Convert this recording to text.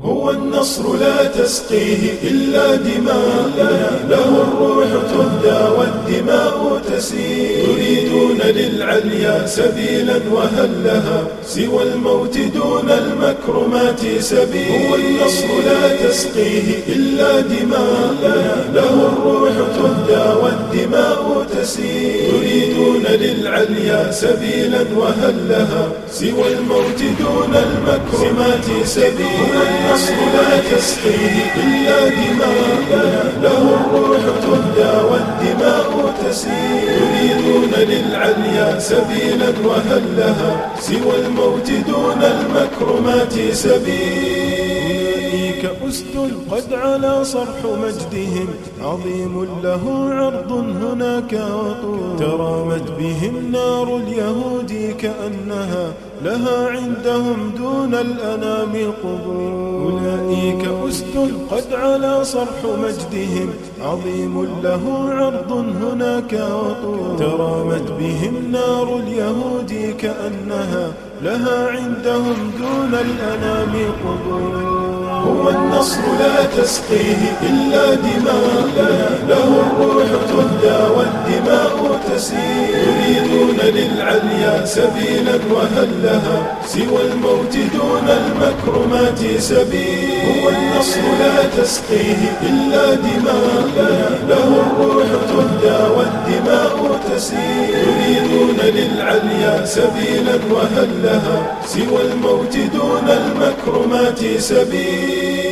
هو النصر لا تسقيه إلا دماء، له الروح تهدى والدماء تسيل. تريدون للعليا سبيلا وهل لها سوى الموت دون المكرمات سبيل. هو النصر لا تسقيه إلا دماء، له الروح تهدى والدماء تسيل. تريدون للعليا سبيلا وهل لها سوى الموت دون المكرمات سبيل. النصر لا تسقيه إلا دماء، له الروح تهدى والدماء تسيل. يريدون للعليا سبيلا وهل لها سوى الموت دون المكرمات سبيل. أسد قد علا صرح مجدهم عظيم له عرض هناك وطول. ترامت بهم نار اليهود كأنها لها عندهم دون الأنام قبول. أولئك أسد قد علا صرح مجدهم عظيم له عرض هناك وطول. ترامت بهم نار اليهود كأنها لها عندهم دون الأنام قبول. هو النصر لا تسقيه إلا دماء، له الروح تهدى والدماء تسيل. يريدون للعليا سبيلا وهل لها سوى الموت دون المكرمات سبيل. هو النصر لا تسقيه إلا دماء، له الروح تهدى والدماء تسيل. يريدون للعليا سبيلا وهل لها سوى الموت دون المكرمات سبيل.